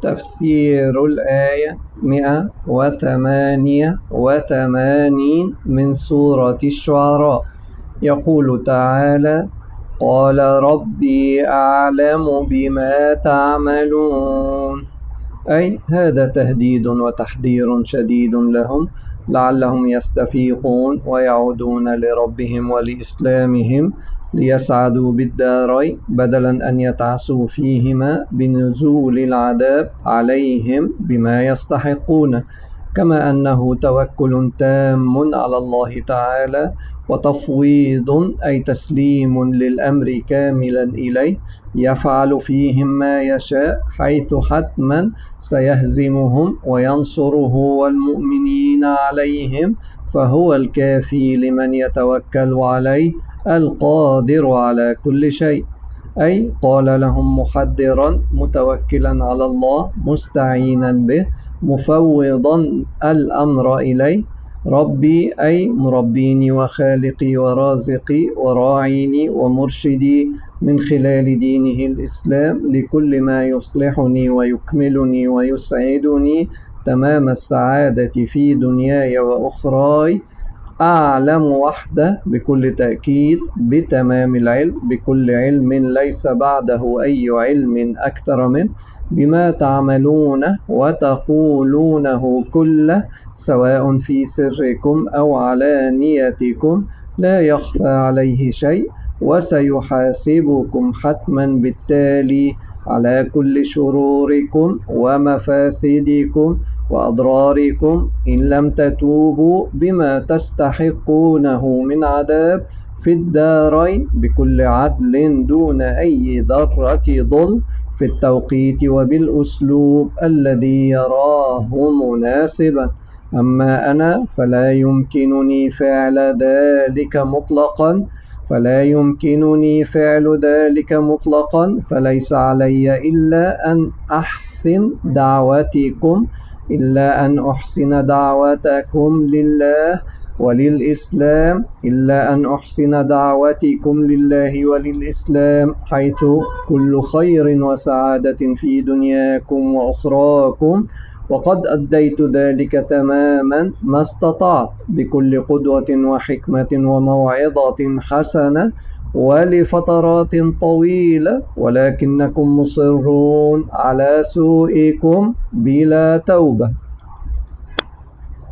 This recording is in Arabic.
تفسير الآية 188 من سورة الشعراء. يقول تعالى: قال ربي أعلم بما تعملون، أي هذا تهديد وتحذير شديد لهم لعلهم يستفيقون ويعودون لربهم ولإسلامهم ليسعدوا بالدارين، بدلا أن يتعسوا فيهما بنزول العذاب عليهم بما يستحقون. كما أنه توكل تام على الله تعالى وتفويض، أي تسليم للأمر كاملا إليه، يفعل فيهم ما يشاء، حيث حتما سيهزمهم وينصره والمؤمنين عليهم، فهو الكافي لمن يتوكل عليه القادر على كل شيء. أي قال لهم محذرا متوكلا على الله مستعينا به مفوضا الأمر إليه: ربي أي مربيني وخالقي ورازقي وراعيني ومرشدي من خلال دينه الإسلام لكل ما يصلحني ويكملني ويسعدني تمام السعادة في دنياي وأخراي. أعلم وحده بكل تأكيد بتمام العلم، بكل علم ليس بعده أي علم أكثر منه، بما تعملونه وتقولونه كله، سواء في سركم أو علانيتكم، لا يخفى عليه شيء، وسيحاسبكم حتما بالتالي على كل شروركم ومفاسدكم وأضراركم إن لم تتوبوا بما تستحقونه من عذاب في الدارين بكل عدل دون أي ذرة ظلم، في التوقيت وبالأسلوب الذي يراه مناسبا. أما أنا فلا يمكنني فعل ذلك مطلقا، فليس علي إلا أن أحسن دعوتكم لله وللإسلام، حيث كل خير وسعادة في دنياكم وأخراكم، وقد أديت ذلك تماما ما استطعت بكل قدوة وحكمة وموعظة حسنة ولفترات طويلة، ولكنكم مصرون على سوءكم بلا توبة.